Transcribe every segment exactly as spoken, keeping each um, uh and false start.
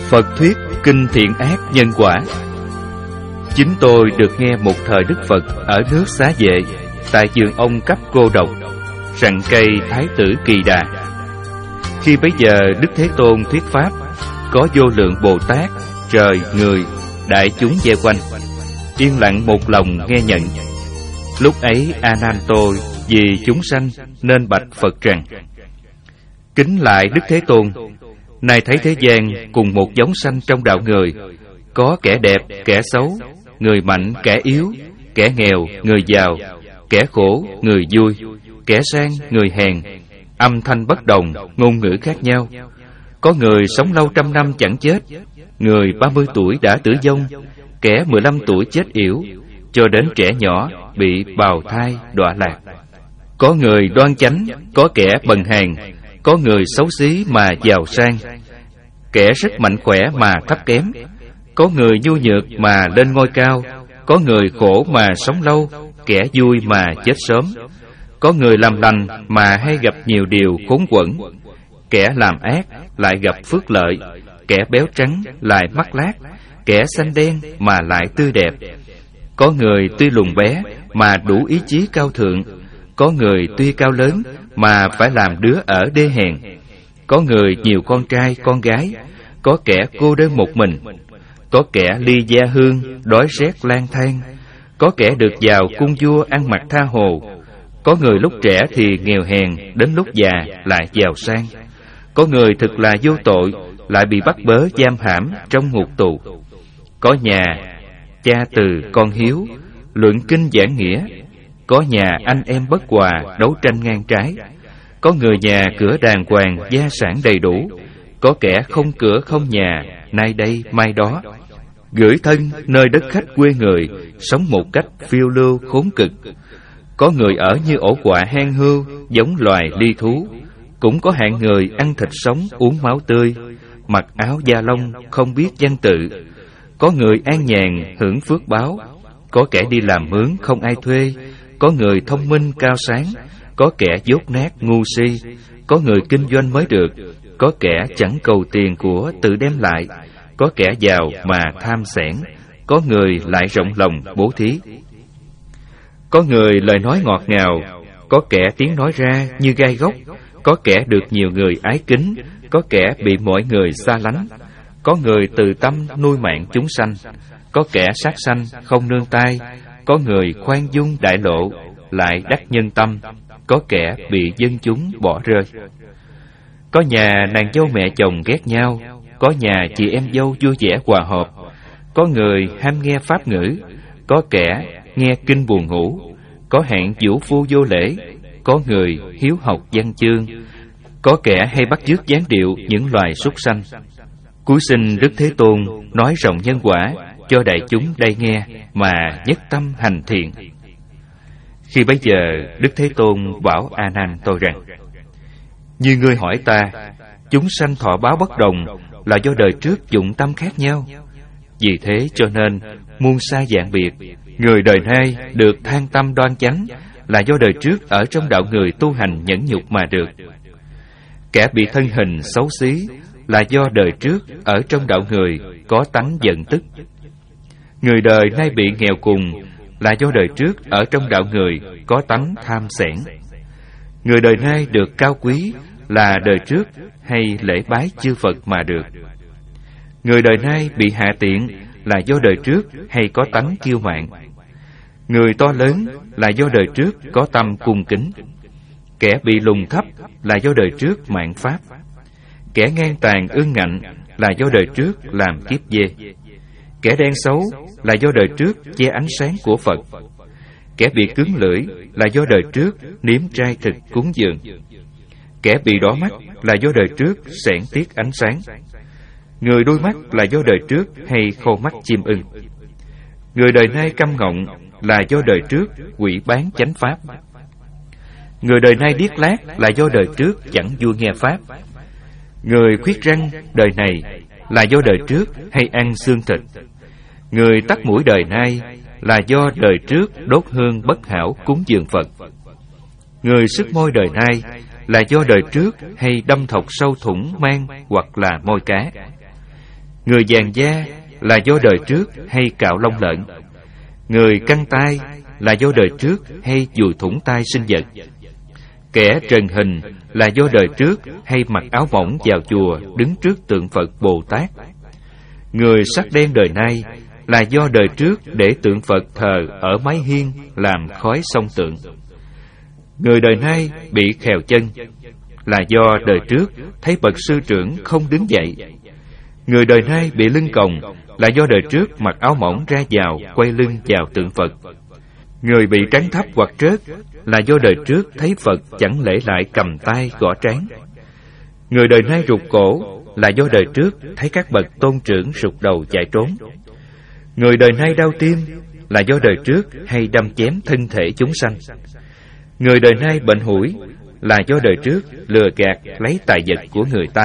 Phật thuyết kinh thiện ác nhân quả. Chính tôi được nghe một thời Đức Phật ở nước Xá Vệ, tại vườn ông cấp cô độc, rặng cây Thái tử Kỳ Đà. Khi bấy giờ Đức Thế Tôn thuyết pháp, có vô lượng Bồ Tát, trời, người, đại chúng vây quanh, yên lặng một lòng nghe nhận. Lúc ấy A Nan tôi vì chúng sanh nên bạch Phật rằng: kính lại Đức Thế Tôn, nay thấy thế gian cùng một giống sanh trong đạo người, có kẻ đẹp, kẻ xấu, người mạnh, kẻ yếu, kẻ nghèo, người giàu, kẻ khổ, người vui, kẻ sang, người hèn, âm thanh bất đồng, ngôn ngữ khác nhau. Có người sống lâu trăm năm chẳng chết, người ba mươi tuổi đã tử vong, kẻ mười lăm tuổi chết yểu, cho đến trẻ nhỏ bị bào thai đọa lạc. Có người đoan chánh, có kẻ bần hàn, có người xấu xí mà giàu sang, kẻ rất mạnh khỏe mà thấp kém, có người nhu nhược mà lên ngôi cao, có người khổ mà sống lâu, kẻ vui mà chết sớm, có người làm lành mà hay gặp nhiều điều khốn quẫn, kẻ làm ác lại gặp phước lợi, kẻ béo trắng lại mắt lác, kẻ xanh đen mà lại tươi đẹp. Có người tuy lùn bé mà đủ ý chí cao thượng, có người tuy cao lớn mà phải làm đứa ở đê hèn, có người nhiều con trai con gái, có kẻ cô đơn một mình, có kẻ ly gia hương đói rét lang thang, có kẻ được vào cung vua ăn mặc tha hồ, có người lúc trẻ thì nghèo hèn, đến lúc già lại giàu sang, có người thực là vô tội lại bị bắt bớ giam hãm trong ngục tù, có nhà cha từ con hiếu luận kinh giảng nghĩa, có nhà anh em bất hòa đấu tranh ngang trái, có người nhà cửa đàng hoàng gia sản đầy đủ, có kẻ không cửa không nhà nay đây mai đó, gửi thân nơi đất khách quê người, sống một cách phiêu lưu khốn cực. Có người ở như ổ quạ hang hưu, giống loài ly thú, cũng có hạng người ăn thịt sống uống máu tươi, mặc áo da lông không biết văn tự. Có người an nhàn hưởng phước báo, có kẻ đi làm mướn không ai thuê, có người thông minh cao sáng, có kẻ dốt nát ngu si, có người kinh doanh mới được, có kẻ chẳng cầu tiền của tự đem lại, có kẻ giàu mà tham xẻn, có người lại rộng lòng bố thí. Có người lời nói ngọt ngào, có kẻ tiếng nói ra như gai góc, có kẻ được nhiều người ái kính, có kẻ bị mọi người xa lánh, có người từ tâm nuôi mạng chúng sanh, có kẻ sát sanh không nương tay, có người khoan dung đại lộ lại đắc nhân tâm, có kẻ bị dân chúng bỏ rơi. Có nhà nàng dâu mẹ chồng ghét nhau, có nhà chị em dâu vui vẻ hòa hợp, có người ham nghe pháp ngữ, có kẻ nghe kinh buồn ngủ, có hạng vũ phu vô lễ, có người hiếu học văn chương, có kẻ hay bắt chước dáng điệu những loài súc sanh. Cuối sinh Đức Thế Tôn nói rộng nhân quả cho đại chúng đây nghe mà nhất tâm hành thiện. Khi bấy giờ Đức Thế Tôn bảo A Nan tôi rằng: như ngươi hỏi ta, chúng sanh thọ báo bất đồng là do đời trước dụng tâm khác nhau. Vì thế cho nên muôn sa dạng biệt, người đời nay được than tâm đoan chánh là do đời trước ở trong đạo người tu hành nhẫn nhục mà được. Kẻ bị thân hình xấu xí là do đời trước ở trong đạo người có tánh giận tức. Người đời nay bị nghèo cùng là do đời trước ở trong đạo người có tánh tham xẻn. Người đời nay được cao quý là đời trước hay lễ bái chư Phật mà được. Người đời nay bị hạ tiện là do đời trước hay có tánh kiêu mạn. Người to lớn là do đời trước có tâm cung kính. Kẻ bị lùn thấp là do đời trước mạn pháp. Kẻ ngang tàn ương ngạnh là do đời trước làm kiếp dê. Kẻ đen xấu là do đời trước che ánh sáng của Phật. Kẻ bị cứng lưỡi là do đời trước nếm trai thực cúng dường. Kẻ bị đỏ mắt là do đời trước xẻn tiết ánh sáng. Người đôi mắt là do đời trước hay khô mắt chim ưng. Người đời nay câm ngọng là do đời trước quỷ bán chánh pháp. Người đời nay điếc lác là do đời trước chẳng vui nghe pháp. Người khuyết răng đời này là do đời trước hay ăn xương thịt. Người tắt mũi đời nay là do đời trước đốt hương bất hảo cúng dường Phật. Người sức môi đời nay là do đời trước hay đâm thọc sâu thủng mang hoặc là môi cá. Người vàng da là do đời trước hay cạo lông lợn. Người căng tay là do đời trước hay dùi thủng tay sinh vật. Kẻ trần hình là do đời trước hay mặc áo mỏng vào chùa đứng trước tượng Phật Bồ Tát. Người sắc đen đời nay là do đời trước để tượng Phật thờ ở mái hiên làm khói xông tượng. Người đời nay bị khèo chân là do đời trước thấy bậc sư trưởng không đứng dậy. Người đời nay bị lưng còng là do đời trước mặc áo mỏng ra vào quay lưng vào tượng Phật. Người bị trán thấp hoặc trớt là do đời trước thấy Phật chẳng lễ lại cầm tay gõ trán. Người đời nay rụt cổ là do đời trước thấy các bậc tôn trưởng rụt đầu chạy trốn. Người đời nay đau tim là do đời trước hay đâm chém thân thể chúng sanh. Người đời nay bệnh hủi là do đời trước lừa gạt lấy tài vật của người ta.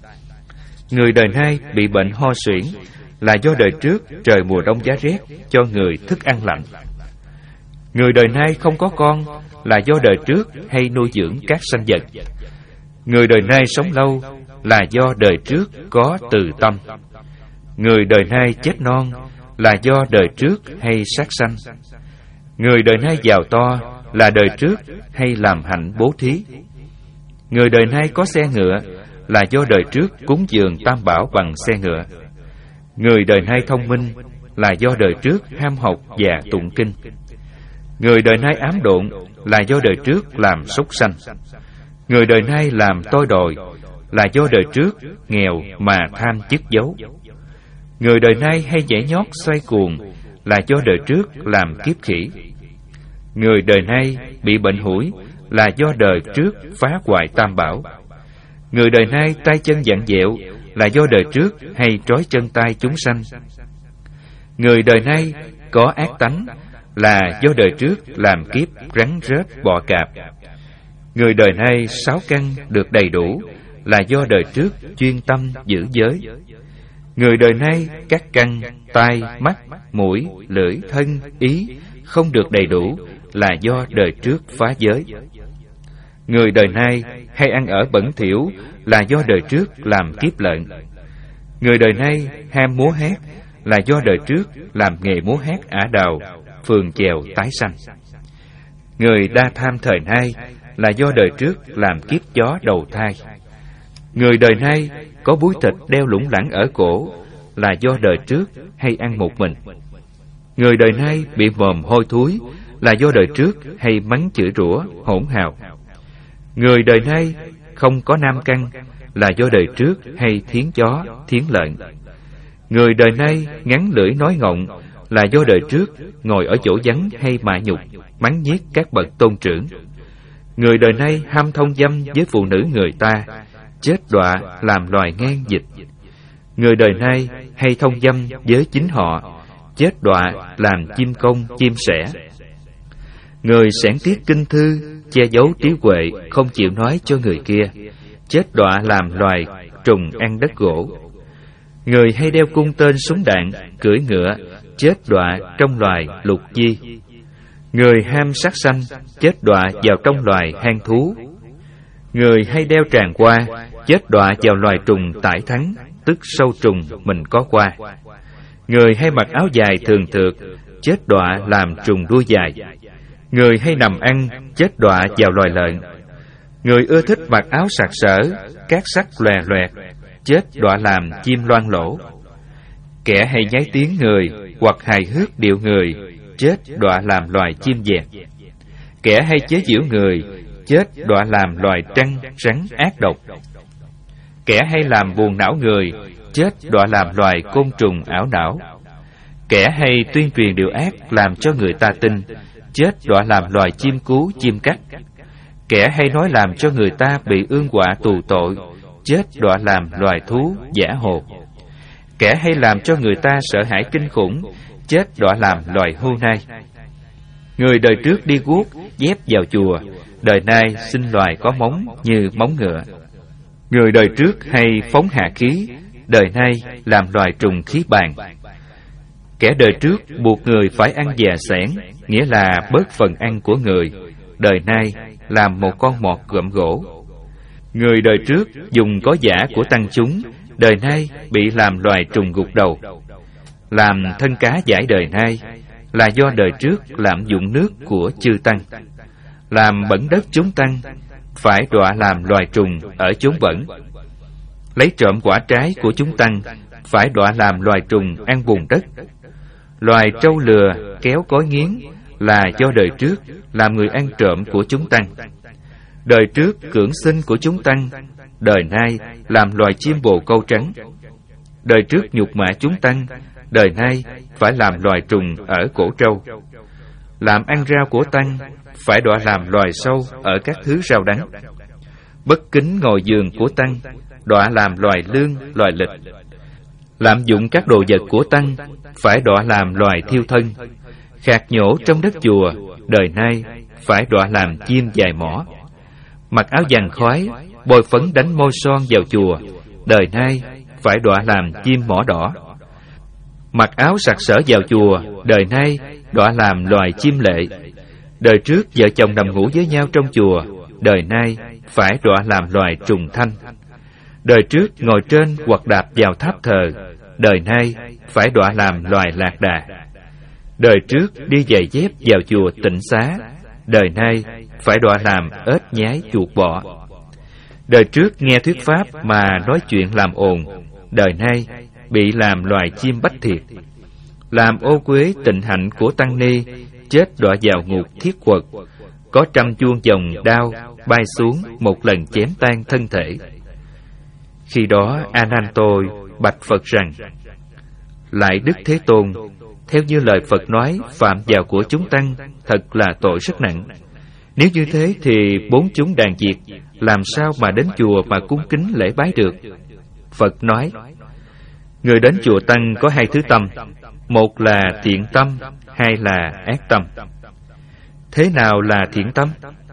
Người đời nay bị bệnh ho suyễn là do đời trước trời mùa đông giá rét cho người thức ăn lạnh. Người đời nay không có con là do đời trước hay nuôi dưỡng các sanh vật. Người đời nay sống lâu là do đời trước có từ tâm. Người đời nay chết non là do đời trước hay sát sanh. Người đời nay giàu to là đời trước hay làm hạnh bố thí. Người đời nay có xe ngựa là do đời trước cúng dường tam bảo bằng xe ngựa. Người đời nay thông minh là do đời trước ham học và tụng kinh. Người đời nay ám độn là do đời trước làm súc sanh. Người đời nay làm tôi đòi là do đời trước nghèo mà tham chức dấu. Người đời nay hay nhảy nhót xoay cuồng là do đời trước làm kiếp khỉ. Người đời nay bị bệnh hủi là do đời trước phá hoại tam bảo. Người đời nay tay chân vặn vẹo là do đời trước hay trói chân tay chúng sanh. Người đời nay có ác tánh là do đời trước làm kiếp rắn rết bọ cạp. Người đời nay sáu căn được đầy đủ là do đời trước chuyên tâm giữ giới. Người đời nay các căn tai, mắt, mũi, lưỡi, thân, ý không được đầy đủ là do đời trước phá giới. Người đời nay hay ăn ở bẩn thỉu là do đời trước làm kiếp lợn. Người đời nay ham múa hát là do đời trước làm nghề múa hát ả đào, phường chèo tái sanh. Người đa tham thời nay là do đời trước làm kiếp chó đầu thai. Người đời nay có búi thịt đeo lủng lẳng ở cổ là do đời trước hay ăn một mình. Người đời nay bị mồm hôi thối là do đời trước hay mắng chửi rủa hỗn hào. Người đời nay không có nam căn là do đời trước hay thiến chó thiến lợn. Người đời nay ngắn lưỡi nói ngọng là do đời trước ngồi ở chỗ vắng hay mạ nhục mắng nhiếc các bậc tôn trưởng. Người đời nay ham thông dâm với phụ nữ người ta, chết đọa làm loài ngang dịch. Người đời nay hay thông dâm với chính họ, chết đọa làm chim công chim sẻ. Người xẻn tiết kinh thư, che giấu trí huệ không chịu nói cho người kia, chết đọa làm loài trùng ăn đất gỗ. Người hay đeo cung tên súng đạn, cưỡi ngựa, chết đọa trong loài lục di. Người ham sát sanh, chết đọa vào trong loài hang thú. Người hay đeo tràng qua, chết đọa vào loài trùng tải thắng, tức sâu trùng mình có qua. Người hay mặc áo dài thường thượt, chết đọa làm trùng đuôi dài. Người hay nằm ăn, chết đọa vào loài lợn. Người ưa thích mặc áo sặc sỡ, cát sắc lòe loẹt, chết đọa làm chim loang lỗ. Kẻ hay nhái tiếng người hoặc hài hước điệu người, chết đọa làm loài chim dẹt. Kẻ hay chế giễu người, chết đọa làm loài trăng rắn ác độc. Kẻ hay làm buồn não người, chết đọa làm loài côn trùng ảo não. Kẻ hay tuyên truyền điều ác làm cho người ta tin, chết đọa làm loài chim cú chim cắt. Kẻ hay nói làm cho người ta bị ương họa tù tội, chết đọa làm loài thú giả hồ. Kẻ hay làm cho người ta sợ hãi kinh khủng, chết đọa làm loài hươu nai. Người đời trước đi guốc dép vào chùa, đời nay sinh loài có móng như móng ngựa. Người đời trước hay phóng hạ khí, đời nay làm loài trùng khí bàn. Kẻ đời trước buộc người phải ăn dè sẻn, nghĩa là bớt phần ăn của người, đời nay làm một con mọt gượm gỗ. Người đời trước dùng có giả của tăng chúng, đời nay bị làm loài trùng gục đầu. Làm thân cá giải đời nay là do đời trước lạm dụng nước của chư tăng. Làm bẩn đất chúng tăng, phải đọa làm loài trùng ở chốn bẩn. Lấy trộm quả trái của chúng tăng, phải đọa làm loài trùng ăn bùn đất. Loài trâu lừa kéo cối nghiến là do đời trước làm người ăn trộm của chúng tăng. Đời trước cưỡng sinh của chúng tăng, đời nay làm loài chim bồ câu trắng. Đời trước nhục mạ chúng tăng, đời nay phải làm loài trùng ở cổ trâu. Làm ăn rau của tăng, phải đọa làm loài sâu ở các thứ rau đắng. Bất kính ngồi giường của tăng, đọa làm loài lương, loài lịch. Lạm dụng các đồ vật của tăng, phải đọa làm loài thiêu thân. Khạc nhổ trong đất chùa, đời nay phải đọa làm chim dài mỏ. Mặc áo vàng khói, bôi phấn đánh môi son vào chùa, đời nay phải đọa làm chim mỏ đỏ. Mặc áo sặc sỡ vào chùa, đời nay đọa làm loài chim lệ. Đời trước vợ chồng nằm ngủ với nhau trong chùa, đời nay phải đọa làm loài trùng thanh. Đời trước ngồi trên hoặc đạp vào tháp thờ, đời nay phải đọa làm loài lạc đà. Đời trước đi giày dép vào chùa Tịnh Xá, đời nay phải đọa làm ếch nhái chuột bọ. Đời trước nghe thuyết pháp mà nói chuyện làm ồn, đời nay bị làm loài chim bách thiệt. Làm ô uế tịnh hạnh của tăng ni, chết đọa vào ngục thiết quật. Có trăm chuông dòng đao bay xuống, một lần chém tan thân thể. Khi đó A Nan tôi bạch Phật rằng: Lại Đức Thế Tôn, theo như lời Phật nói, phạm vào của chúng tăng thật là tội rất nặng. Nếu như thế thì bốn chúng đàn diệt, làm sao mà đến chùa mà cung kính lễ bái được? Phật nói: Người đến chùa tăng có hai thứ tâm, một là thiện tâm, hai là ác tâm. Thế nào là thiện tâm?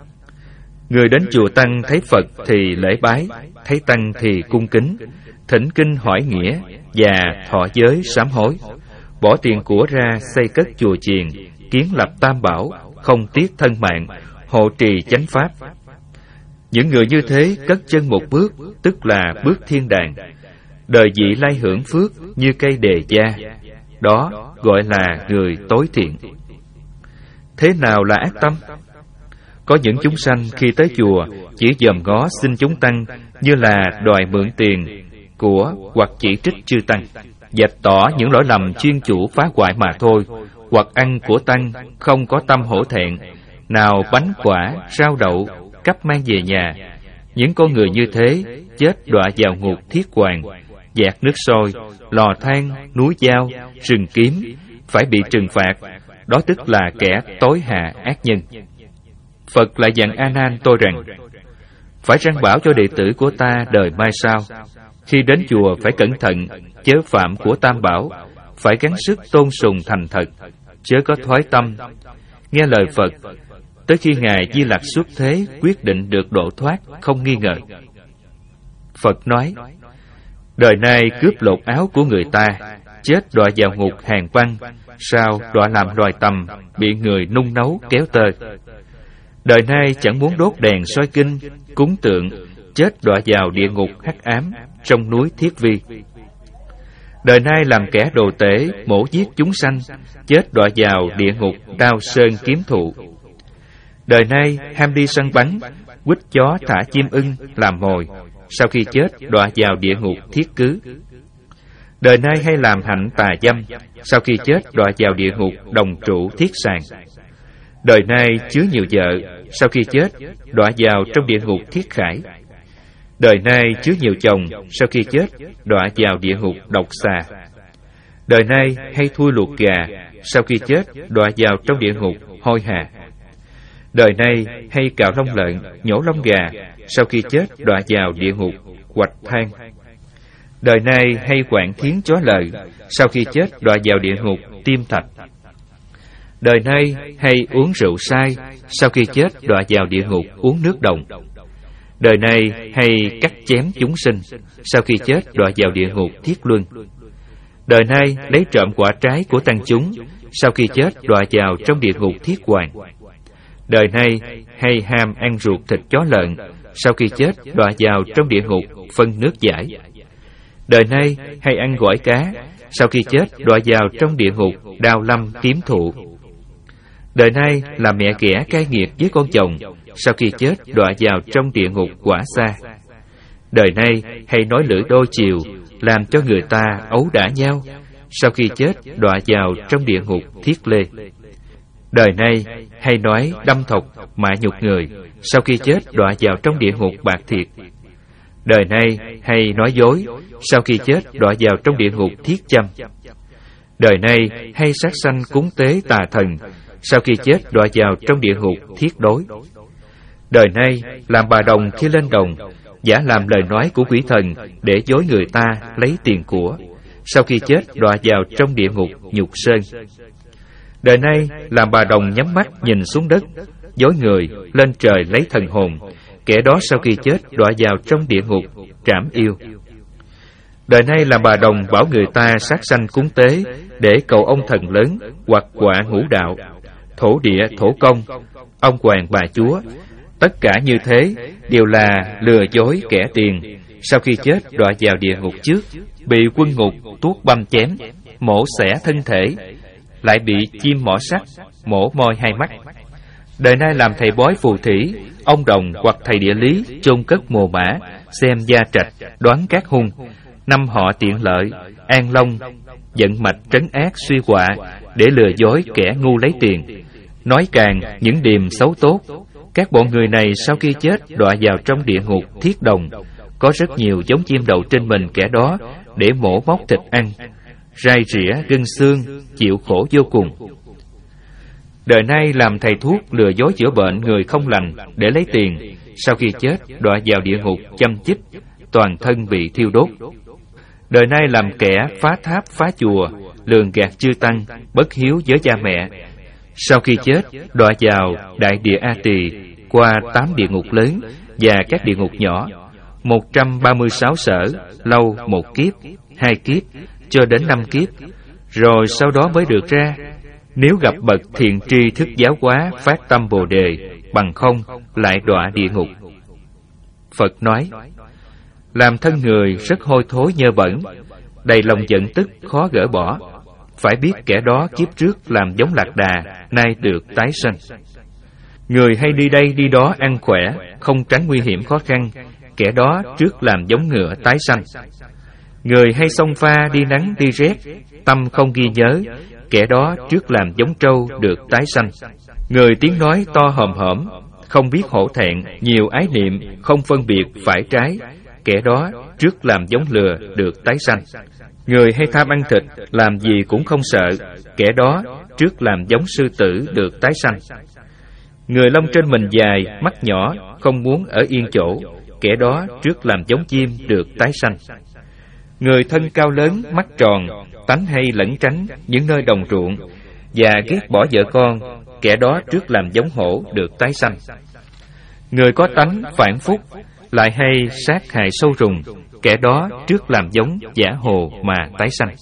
Người đến chùa tăng thấy Phật thì lễ bái, thấy tăng thì cung kính, thỉnh kinh hỏi nghĩa và thọ giới sám hối, bỏ tiền của ra xây cất chùa chiền, kiến lập tam bảo, không tiếc thân mạng, hộ trì chánh pháp. Những người như thế cất chân một bước, tức là bước thiên đàng. Đời vị lai hưởng phước như cây đề gia, đó gọi là người tối thiện. Thế nào là ác tâm? Có những chúng sanh khi tới chùa chỉ dòm ngó xin chúng tăng, như là đòi mượn tiền của hoặc chỉ trích chư tăng, vạch tỏ những lỗi lầm chuyên chủ phá hoại mà thôi, hoặc ăn của tăng không có tâm hổ thẹn, nào bánh quả, rau đậu cắp mang về nhà. Những con người như thế chết đọa vào ngục thiết hoàng, dạt nước sôi, lò than, núi dao, rừng kiếm, phải bị trừng phạt. Đó tức là kẻ tối hạ ác nhân. Phật lại dặn A Nan tôi rằng: Phải răn bảo cho đệ tử của ta đời mai sau, khi đến chùa phải cẩn thận, chớ phạm của tam bảo, phải gắng sức tôn sùng thành thật, chớ có thoái tâm, nghe lời Phật, tới khi Ngài Di Lặc xuất thế quyết định được độ thoát, không nghi ngờ. Phật nói: Đời nay cướp lột áo của người ta, chết đọa vào ngục hàn băng, sao đọa làm loài tầm, bị người nung nấu kéo tơ. Đời nay chẳng muốn đốt đèn soi kinh, cúng tượng, chết đọa vào địa ngục hắc ám trong núi Thiết Vi. Đời nay làm kẻ đồ tể, mổ giết chúng sanh, chết đọa vào địa ngục đao sơn kiếm thụ. Đời nay ham đi săn bắn, quýt chó thả chim ưng làm mồi, sau khi chết đọa vào địa ngục Thiết Cứ. Đời nay hay làm hạnh tà dâm, sau khi chết đọa vào địa ngục Đồng Trụ Thiết Sàng. Đời nay chứa nhiều vợ, sau khi chết đọa vào trong địa ngục Thiết Khải. Đời nay chứa nhiều chồng, sau khi chết đọa vào địa ngục Độc Xà. Đời nay hay thui luộc gà, sau khi chết đọa vào trong địa ngục Hôi Hà. Đời nay hay cạo lông lợn, nhổ lông gà, sau khi chết đọa vào địa ngục Hoạch Than. Đời nay hay quạng thiến chó lợi, sau khi chết đọa vào địa ngục Tim Thạch. Đời nay hay uống rượu sai, sau khi chết đọa vào địa ngục uống nước đồng. Đời nay hay cắt chém chúng sinh, sau khi chết đọa vào địa ngục Thiết Luân. Đời nay lấy trộm quả trái của tăng chúng, sau khi chết đọa vào trong địa ngục Thiết Hoàng. Đời nay hay ham ăn ruột thịt chó lợn, sau khi chết đọa vào trong địa ngục phân nước giải. Đời nay hay ăn gỏi cá, sau khi chết đọa vào trong địa ngục đao lâm kiếm thụ. Đời nay là mẹ ghẻ cai nghiệt với con chồng, sau khi chết đọa vào trong địa ngục quả xa. Đời nay hay nói lưỡi đôi chiều, làm cho người ta ấu đả nhau, sau khi chết đọa vào trong địa ngục thiết lê. Đời nay hay nói đâm thọc mạ nhục người, sau khi chết đọa vào trong địa ngục bạc thiệt. Đời nay hay nói dối, sau khi chết đọa vào trong địa ngục thiết châm. Đời nay hay sát sanh cúng tế tà thần, sau khi chết đọa vào trong địa ngục thiết đối. Đời nay làm bà đồng khi lên đồng, giả làm lời nói của quỷ thần để dối người ta lấy tiền của, sau khi chết đọa vào trong địa ngục nhục sơn. Đời nay làm bà đồng nhắm mắt nhìn xuống đất, dối người lên trời lấy thần hồn, kẻ đó sau khi chết đọa vào trong địa ngục trảm yêu. Đời nay làm bà đồng bảo người ta sát sanh cúng tế để cầu ông thần lớn hoặc quả ngũ đạo, thổ địa thổ công, ông hoàng bà chúa. Tất cả như thế đều là lừa dối kẻ tiền, sau khi chết đọa vào địa ngục trước, bị quân ngục tuốt băm chém, mổ xẻ thân thể, lại bị chim mỏ sắt mổ môi hai mắt. Đời nay làm thầy bói phù thủy, ông đồng hoặc thầy địa lý chôn cất mồ mã, xem gia trạch, đoán các hung, năm họ tiện lợi, an long, vận mạch trấn ác suy họa, để lừa dối kẻ ngu lấy tiền, nói càng những điềm xấu tốt. Các bọn người này sau khi chết đọa vào trong địa ngục thiết đồng, có rất nhiều giống chim đậu trên mình kẻ đó để mổ móc thịt ăn, rai rỉa gân xương, chịu khổ vô cùng. Đời nay làm thầy thuốc lừa dối chữa bệnh người không lành để lấy tiền, sau khi chết đọa vào địa ngục châm chích, toàn thân bị thiêu đốt. Đời nay làm kẻ phá tháp phá chùa, lường gạt chư tăng, bất hiếu với cha mẹ, sau khi chết đọa vào đại địa A Tỳ, qua tám địa ngục lớn và các địa ngục nhỏ, một trăm ba mươi sáu sở, lâu một kiếp, hai kiếp, cho đến năm kiếp, rồi sau đó mới được ra. Nếu gặp bậc thiện tri thức giáo hóa phát tâm Bồ đề, bằng không lại đọa địa ngục. Phật nói: làm thân người rất hôi thối nhơ bẩn, đầy lòng giận tức khó gỡ bỏ. Phải biết kẻ đó kiếp trước làm giống lạc đà, nay được tái sanh. Người hay đi đây đi đó ăn khỏe, không tránh nguy hiểm khó khăn, kẻ đó trước làm giống ngựa tái sanh. Người hay xông pha đi nắng đi rét, tâm không ghi nhớ, kẻ đó trước làm giống trâu được tái sanh. Người tiếng nói to hòm hổm, không biết hổ thẹn, nhiều ái niệm, không phân biệt phải trái, kẻ đó trước làm giống lừa được tái sanh. Người hay tham ăn thịt, làm gì cũng không sợ, kẻ đó trước làm giống sư tử được tái sanh. Người lông trên mình dài, mắt nhỏ, không muốn ở yên chỗ, kẻ đó trước làm giống chim được tái sanh. Người thân cao lớn, mắt tròn, tánh hay lẩn tránh những nơi đồng ruộng, và ghét bỏ vợ con, kẻ đó trước làm giống hổ được tái sanh. Người có tánh phản phúc, lại hay sát hại sâu rùng, kẻ đó trước làm giống giả hồ mà tái sanh.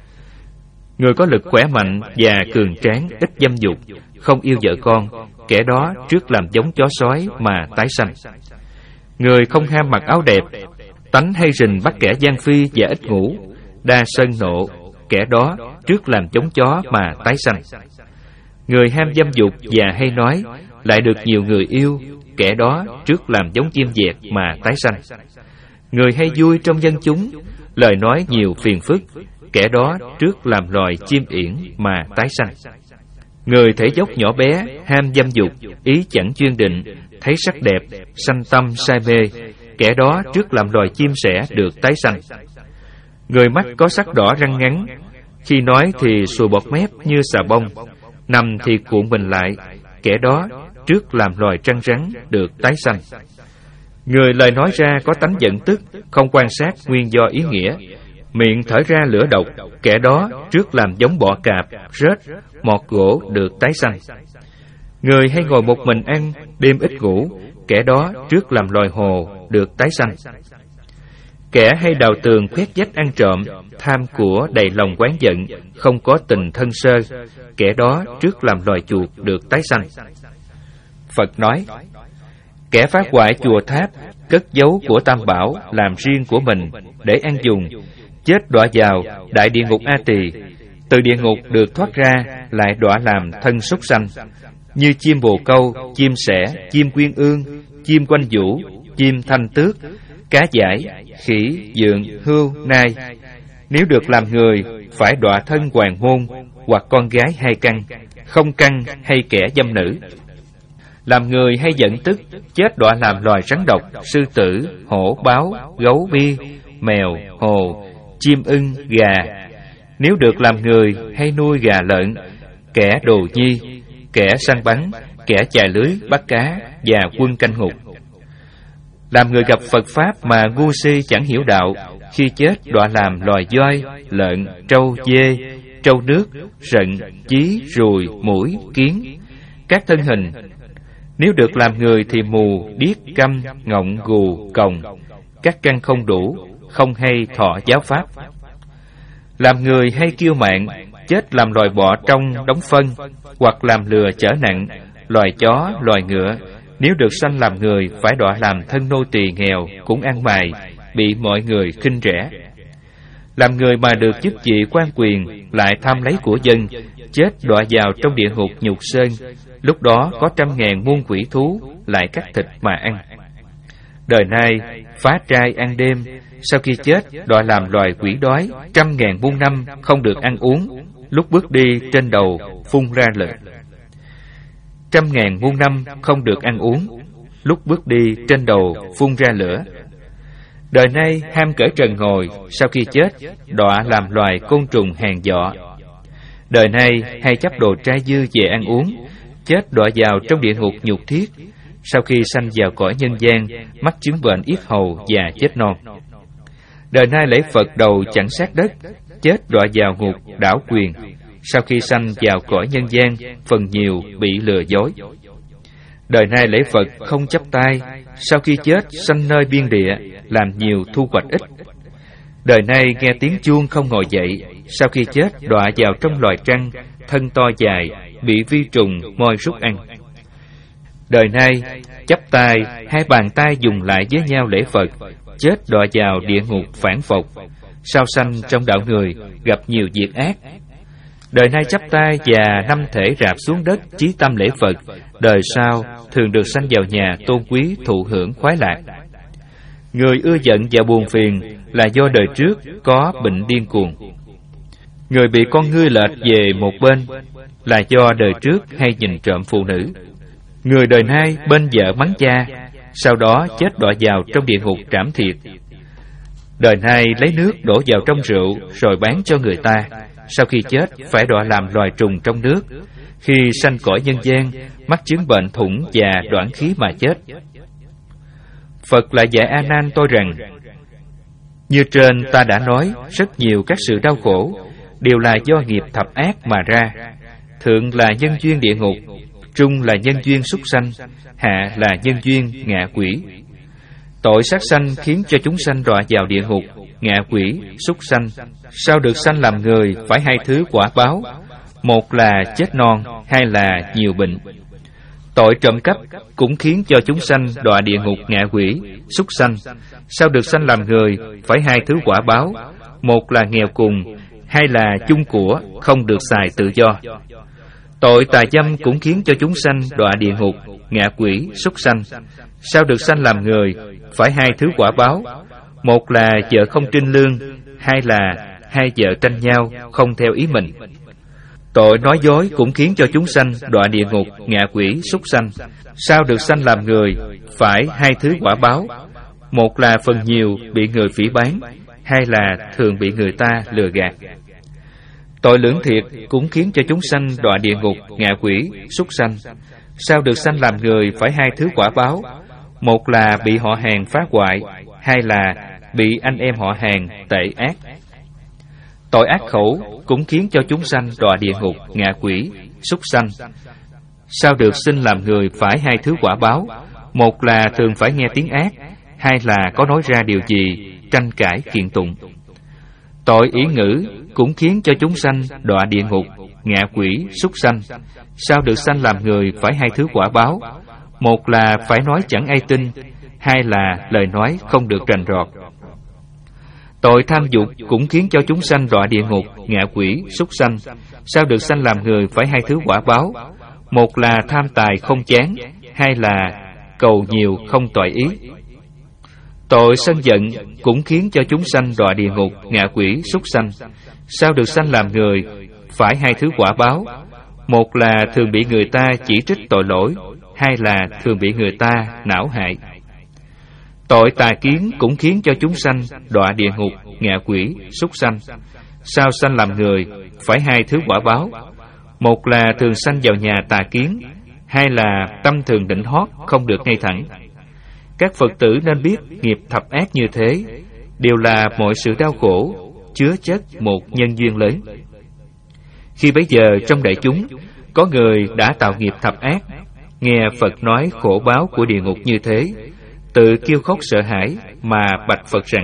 Người có lực khỏe mạnh và cường tráng, ít dâm dục, không yêu vợ con, kẻ đó trước làm giống chó sói mà tái sanh. Người không ham mặc áo đẹp, tánh hay rình bắt kẻ gian phi và ít ngủ, đa sân nộ, kẻ đó trước làm giống chó mà tái sanh. Người ham dâm dục và hay nói, lại được nhiều người yêu, kẻ đó trước làm giống chim dẹt mà tái sanh. Người hay vui trong dân chúng, lời nói nhiều phiền phức, kẻ đó trước làm loài chim yển mà tái sanh. Người thể dốc nhỏ bé, ham dâm dục, ý chẳng chuyên định, thấy sắc đẹp, sanh tâm say mê, kẻ đó trước làm loài chim sẻ được tái sanh. Người mắt có sắc đỏ răng ngắn, khi nói thì sùi bọt mép như xà bông, nằm thì cuộn mình lại, kẻ đó trước làm loài trăng rắn được tái sanh. Người lời nói ra có tánh giận tức, không quan sát nguyên do ý nghĩa, miệng thở ra lửa độc, kẻ đó trước làm giống bọ cạp, rết, mọt gỗ được tái sanh. Người hay ngồi một mình ăn, đêm ít ngủ, kẻ đó trước làm loài hồ được tái sanh. Kẻ hay đào tường khoét vách ăn trộm, tham của đầy lòng oán giận, không có tình thân sơ, kẻ đó trước làm loài chuột được tái sanh. Phật nói: kẻ phá hoại chùa tháp, cất giấu của tam bảo làm riêng của mình để ăn dùng, chết đọa vào đại địa ngục A Tỳ. Từ địa ngục được thoát ra lại đọa làm thân súc sanh, như chim bồ câu, chim sẻ, chim quyên ương, chim quanh vũ, chim thanh tước, cá dải, khỉ, dượng, hươu, nai. Nếu được làm người, phải đọa thân hoàng môn, hoặc con gái hai căn, không căn hay kẻ dâm nữ. Làm người hay giận tức, chết đọa làm loài rắn độc, sư tử, hổ, báo, gấu, bi, mèo, hồ, chim ưng, gà. Nếu được làm người, hay nuôi gà lợn, kẻ đồ nhi, kẻ săn bắn, kẻ chài lưới bắt cá và quân canh ngục. Làm người gặp Phật Pháp mà ngu si chẳng hiểu đạo, khi chết đọa làm loài voi, lợn, trâu, dê, trâu nước, rận, chí, ruồi, muỗi, kiến, các thân hình. Nếu được làm người thì mù, điếc, câm, ngọng, gù, còng, các căn không đủ, không hay thọ giáo pháp. Làm người hay kiêu mạn, chết làm loài bọ trong đống phân, hoặc làm lừa chở nặng, loài chó, loài ngựa. Nếu được sanh làm người, phải đọa làm thân nô tỳ nghèo, cũng ăn mài, bị mọi người khinh rẻ. Làm người mà được chức vị quan quyền, lại tham lấy của dân, chết đọa vào trong địa ngục nhục sơn. Lúc đó có trăm ngàn muôn quỷ thú lại cắt thịt mà ăn. Đời nay phá trai ăn đêm, sau khi chết đọa làm loài quỷ đói, trăm ngàn muôn năm không được ăn uống, lúc bước đi trên đầu phun ra lửa. Trăm ngàn muôn năm không được ăn uống, lúc bước đi trên đầu phun ra lửa. Đời nay ham cởi trần ngồi, sau khi chết đọa làm loài côn trùng hàn dọ. Đời nay hay chấp đồ trai dư về ăn uống, chết đọa vào trong địa ngục nhục thiết. Sau khi sanh vào cõi nhân gian, mắc chứng bệnh yết hầu và chết non. Đời nay lễ Phật đầu chẳng sát đất, chết đọa vào ngục đảo quyền. Sau khi sanh vào cõi nhân gian, phần nhiều bị lừa dối. Đời nay lễ Phật không chắp tay, sau khi chết sanh nơi biên địa, làm nhiều thu hoạch ít. Đời nay nghe tiếng chuông không ngồi dậy, sau khi chết đọa vào trong loài trăng, thân to dài, bị vi trùng moi rút ăn. Đời nay chắp tay, hai bàn tay dùng lại với nhau lễ Phật, chết đọa vào địa ngục phản phục. Sau sanh trong đạo người, gặp nhiều việc ác. Đời nay chắp tay và năm thể rạp xuống đất chí tâm lễ Phật, đời sau thường được sanh vào nhà tôn quý thụ hưởng khoái lạc. Người ưa giận và buồn phiền là do đời trước có bệnh điên cuồng. Người bị con ngươi lệch về một bên là do đời trước hay nhìn trộm phụ nữ. Người đời nay bên vợ mắng cha, sau đó chết đọa vào trong địa ngục trảm thiệt. Đời nay lấy nước đổ vào trong rượu rồi bán cho người ta, sau khi chết phải đọa làm loài trùng trong nước. Khi sanh cõi nhân gian, mắc chứng bệnh thủng và đoạn khí mà chết. Phật lại dạy A Nan tôi rằng: như trên ta đã nói, rất nhiều các sự đau khổ đều là do nghiệp thập ác mà ra. Thượng là nhân duyên địa ngục, trung là nhân duyên súc sanh, hạ là nhân duyên ngạ quỷ. Tội sát sanh khiến cho chúng sanh đọa vào địa ngục, ngạ quỷ, súc sanh. Sau được sanh làm người phải hai thứ quả báo, một là chết non, hai là nhiều bệnh. Tội trộm cắp cũng khiến cho chúng sanh đọa địa ngục ngạ quỷ, súc sanh. Sau được sanh làm người phải hai thứ quả báo, một là nghèo cùng, hai là chung của, không được xài tự do. Tội tà dâm cũng khiến cho chúng sanh đọa địa ngục, ngạ quỷ, súc sanh. Sau được sanh làm người phải hai thứ quả báo, một là vợ không trinh lương, hai là hai vợ tranh nhau không theo ý mình. Tội nói dối cũng khiến cho chúng sanh đọa địa ngục, ngạ quỷ, súc sanh. Sau được sanh làm người phải hai thứ quả báo, một là phần nhiều bị người phỉ báng, hai là thường bị người ta lừa gạt. Tội lưỡng thiệt cũng khiến cho chúng sanh đọa địa ngục, ngạ quỷ, súc sanh. Sau được sanh làm người phải hai thứ quả báo, một là bị họ hàng phá hoại, hai là bị anh em họ hàng tệ ác. Tội ác khẩu cũng khiến cho chúng sanh đọa địa ngục, ngạ quỷ, súc sanh. Sau được sinh làm người phải hai thứ quả báo, một là thường phải nghe tiếng ác, hai là có nói ra điều gì tranh cãi kiện tụng. Tội ỷ ngữ cũng khiến cho chúng sanh đọa địa ngục, ngạ quỷ, súc sanh. Sau được sanh làm người phải hai thứ quả báo, Một là phải nói chẳng ai tin, hai là lời nói không được rành rọt. Tội tham dục cũng khiến cho chúng sanh đọa địa ngục, ngạ quỷ, súc sanh. Sao được sanh làm người phải hai thứ quả báo. Một là tham tài không chán, hai là cầu nhiều không toại ý. Tội sân giận cũng khiến cho chúng sanh đọa địa ngục, ngạ quỷ, súc sanh. Sao được sanh làm người phải hai thứ quả báo. Một là thường bị người ta chỉ trích tội lỗi, hai là thường bị người ta não hại. Tội tà kiến cũng khiến cho chúng sanh đọa địa ngục, ngạ quỷ, súc sanh. Sao sanh làm người phải hai thứ quả báo. Một là thường sanh vào nhà tà kiến, hai là tâm thường định hót không được ngay thẳng. Các Phật tử nên biết nghiệp thập ác như thế đều là mọi sự đau khổ chứa chất một nhân duyên lớn. Khi bấy giờ trong đại chúng có người đã tạo nghiệp thập ác, nghe Phật nói khổ báo của địa ngục như thế, tự kêu khóc sợ hãi mà bạch Phật rằng: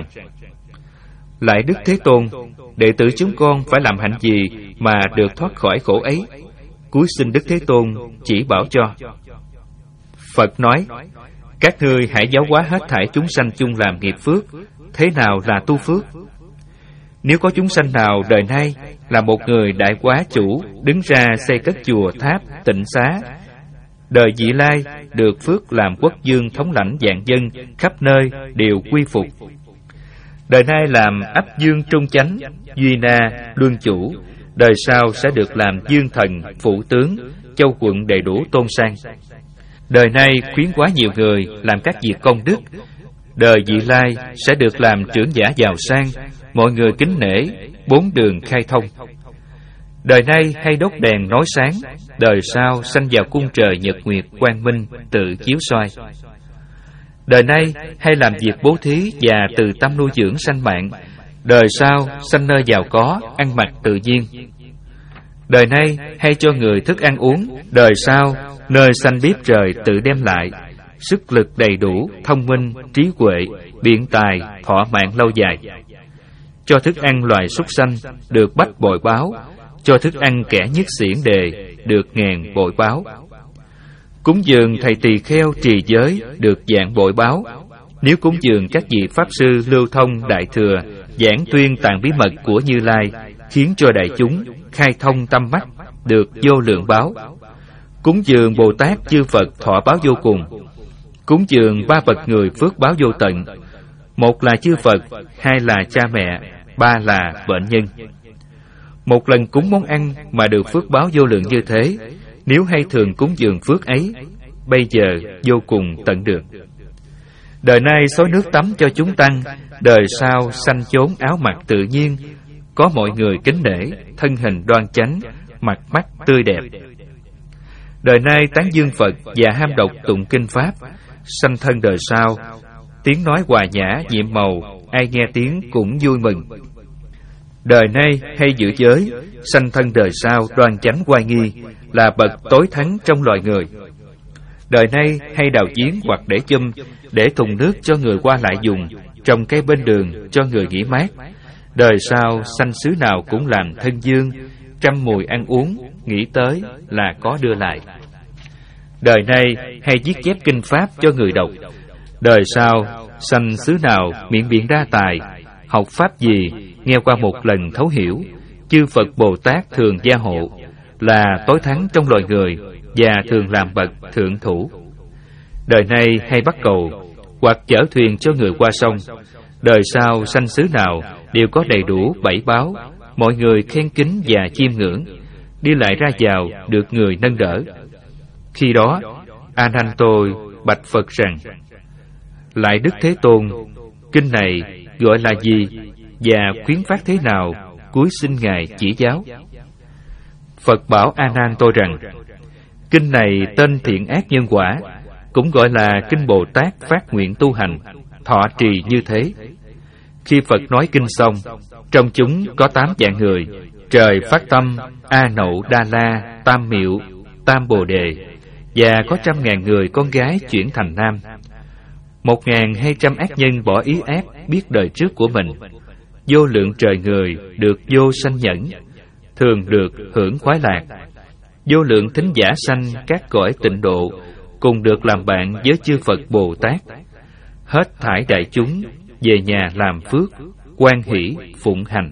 Lại Đức Thế Tôn, đệ tử chúng con phải làm hạnh gì mà được thoát khỏi khổ ấy? Cúi xin Đức Thế Tôn chỉ bảo cho. Phật nói: Các ngươi hãy giáo hóa hết thảy chúng sanh chung làm nghiệp phước. Thế nào là tu phước? Nếu có chúng sanh nào đời nay là một người đại quá chủ, đứng ra xây cất chùa tháp, tịnh xá, đời vị lai được phước làm quốc vương thống lãnh vạn dân, khắp nơi đều quy phục. Đời nay làm ấp dương trung chánh, duy na, luân chủ, đời sau sẽ được làm dương thần, phụ tướng, châu quận đầy đủ tôn sang. Đời nay khuyến quá nhiều người làm các việc công đức, đời vị lai sẽ được làm trưởng giả giàu sang, mọi người kính nể, bốn đường khai thông. Đời nay hay đốt đèn nói sáng, đời sau sanh vào cung trời nhật nguyệt quang minh tự chiếu soi. Đời nay hay làm việc bố thí và từ tâm nuôi dưỡng sanh mạng, đời sau sanh nơi giàu có, ăn mặc tự nhiên. Đời nay hay cho người thức ăn uống, đời sau nơi sanh bếp trời tự đem lại, sức lực đầy đủ, thông minh, trí huệ, biện tài, thọ mạng lâu dài. Cho thức ăn loài súc sanh được bách bội báo, cho thức ăn kẻ nhất xiển đề được ngàn bội báo. Cúng dường thầy tỳ kheo trì giới được vạn bội báo. Nếu cúng dường các vị pháp sư lưu thông đại thừa, giảng tuyên tạng bí mật của Như Lai, khiến cho đại chúng khai thông tâm mắt, được vô lượng báo. Cúng dường Bồ Tát chư Phật thọ báo vô cùng. Cúng dường ba bậc người phước báo vô tận. Một là chư Phật, hai là cha mẹ, ba là bệnh nhân. Một lần cúng món ăn mà được phước báo vô lượng như thế, nếu hay thường cúng dường phước ấy, bây giờ vô cùng tận được. Đời nay xối nước tắm cho chúng tăng, đời sau sanh chốn áo mặc tự nhiên, có mọi người kính nể, thân hình đoan chánh, mặt mắt tươi đẹp. Đời nay tán dương Phật và ham đọc tụng kinh pháp, sanh thân đời sau, tiếng nói hòa nhã nhiệm màu, ai nghe tiếng cũng vui mừng. Đời nay hay giữ giới, sanh thân đời sau đoan chánh oai nghi, là bậc tối thắng trong loài người. Đời nay hay đào giếng hoặc để chum, để thùng nước cho người qua lại dùng, trồng cây bên đường cho người nghỉ mát. Đời sau sanh xứ nào cũng làm thân dương, trăm mùi ăn uống, nghĩ tới là có đưa lại. Đời nay hay viết chép kinh pháp cho người đọc. Đời sau sanh xứ nào miệng biển ra tài, học pháp gì nghe qua một lần thấu hiểu, chư Phật Bồ Tát thường gia hộ, là tối thắng trong loài người và thường làm bậc thượng thủ. Đời nay hay bắt cầu hoặc chở thuyền cho người qua sông. Đời sau sanh xứ nào đều có đầy đủ bảy báo, mọi người khen kính và chiêm ngưỡng, đi lại ra vào được người nâng đỡ. Khi đó A Nan tôi bạch Phật rằng: Lại Đức Thế Tôn, kinh này gọi là gì và khuyến phát thế nào, cúi xin Ngài chỉ giáo. Phật bảo A Nan tôi rằng: Kinh này tên Thiện Ác Nhân Quả, cũng gọi là kinh Bồ Tát phát nguyện tu hành, thọ trì như thế. Khi Phật nói kinh xong, trong chúng có tám dạng người, trời phát tâm A Nậu Đa La, Tam Miệu, Tam Bồ Đề, và có trăm ngàn người con gái chuyển thành nam. Một ngàn hai trăm ác nhân bỏ ý ác, biết đời trước của mình. Vô lượng trời người được vô sanh nhẫn, thường được hưởng khoái lạc. Vô lượng thính giả sanh các cõi tịnh độ, cùng được làm bạn với chư Phật Bồ Tát, hết thải đại chúng về nhà làm phước, hoan hỷ phụng hành.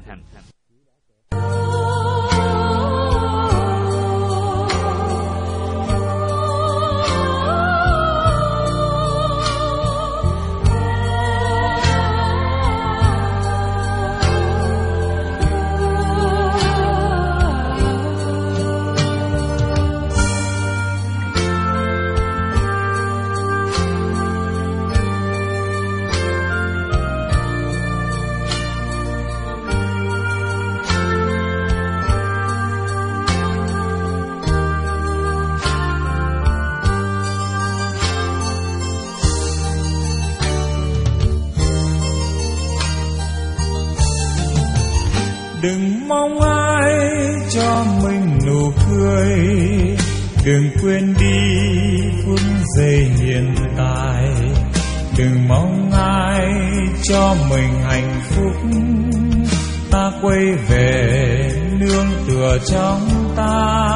Đừng mong ai cho mình nụ cười, đừng quên đi phút giây hiện tại. Đừng mong ai cho mình hạnh phúc, ta quay về nương tựa trong ta.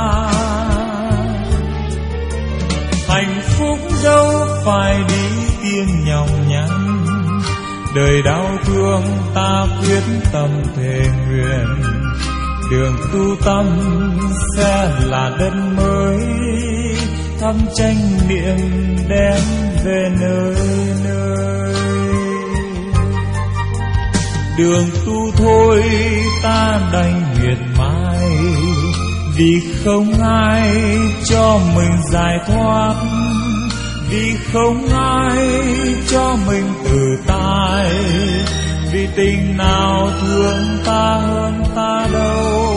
Hạnh phúc đâu phải đi tiên nhọc nhằn, đời đau thương ta quyết tâm thề nguyện. Đường tu tâm sẽ là đất mới, thăm tranh niệm đem về nơi nơi. Đường tu thôi ta đành miệt mài, vì không ai cho mình giải thoát, vì không ai cho mình tự tại. Vì tình nào thương ta hơn ta đâu.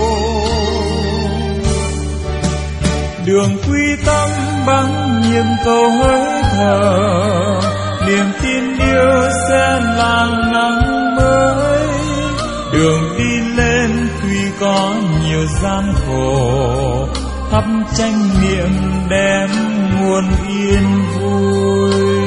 Đường quy tâm bằng nhiệm cầu hơi thở, niềm tin yêu sẽ là nắng mới. Đường đi lên tuy có nhiều gian khổ, thắp tranh niệm đem nguồn yên vui.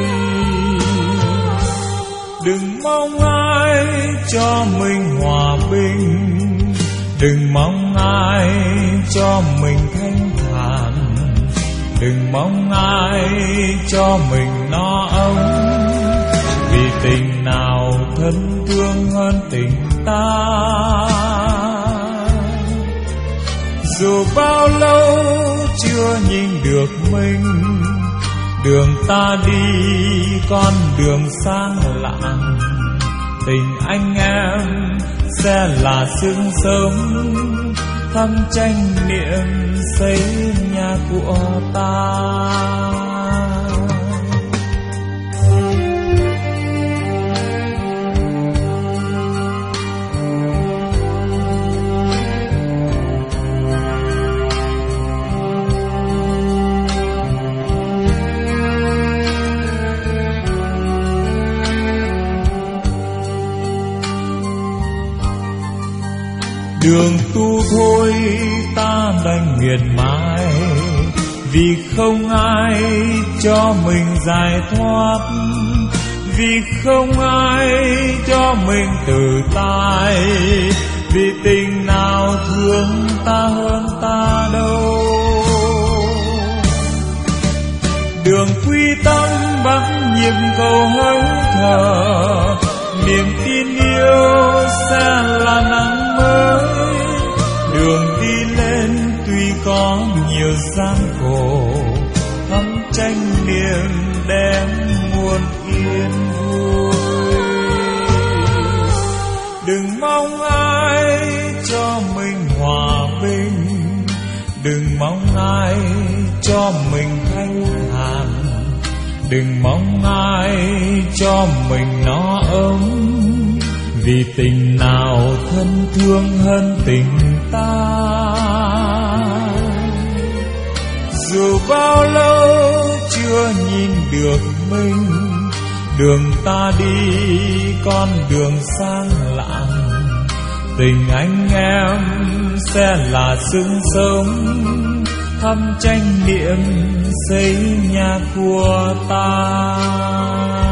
Đừng mong ai cho mình hòa bình, đừng mong ai cho mình thanh thản. Đừng mong ai cho mình no ấm, vì tình nào thân thương hơn tình ta. Dù bao lâu chưa nhìn được mình, đường ta đi con đường sáng lạng. Tình anh em sẽ là sương sớm, thăm tranh niệm xây nhà của ta. Đường tu thôi ta đành miệt mài, vì không ai cho mình giải thoát, vì không ai cho mình tự tại. Vì tình nào thương ta hơn ta đâu. Đường quy tâm bằng nhiệm cầu hơi thở, niềm tin yêu sẽ là nắng mới. Đường đi lên tuy có nhiều gian khổ, thăm tranh niệm đem nguồn yên vui. Đừng mong ai cho mình hòa bình, đừng mong ai cho mình thanh thản. Đừng mong ai cho mình no ấm, vì tình nào thân thương hơn tình ta. Dù bao lâu chưa nhìn được mình, đường ta đi con đường sang lạng. Tình anh em sẽ là sương sớm, thăm tranh niệm xây nhà của ta.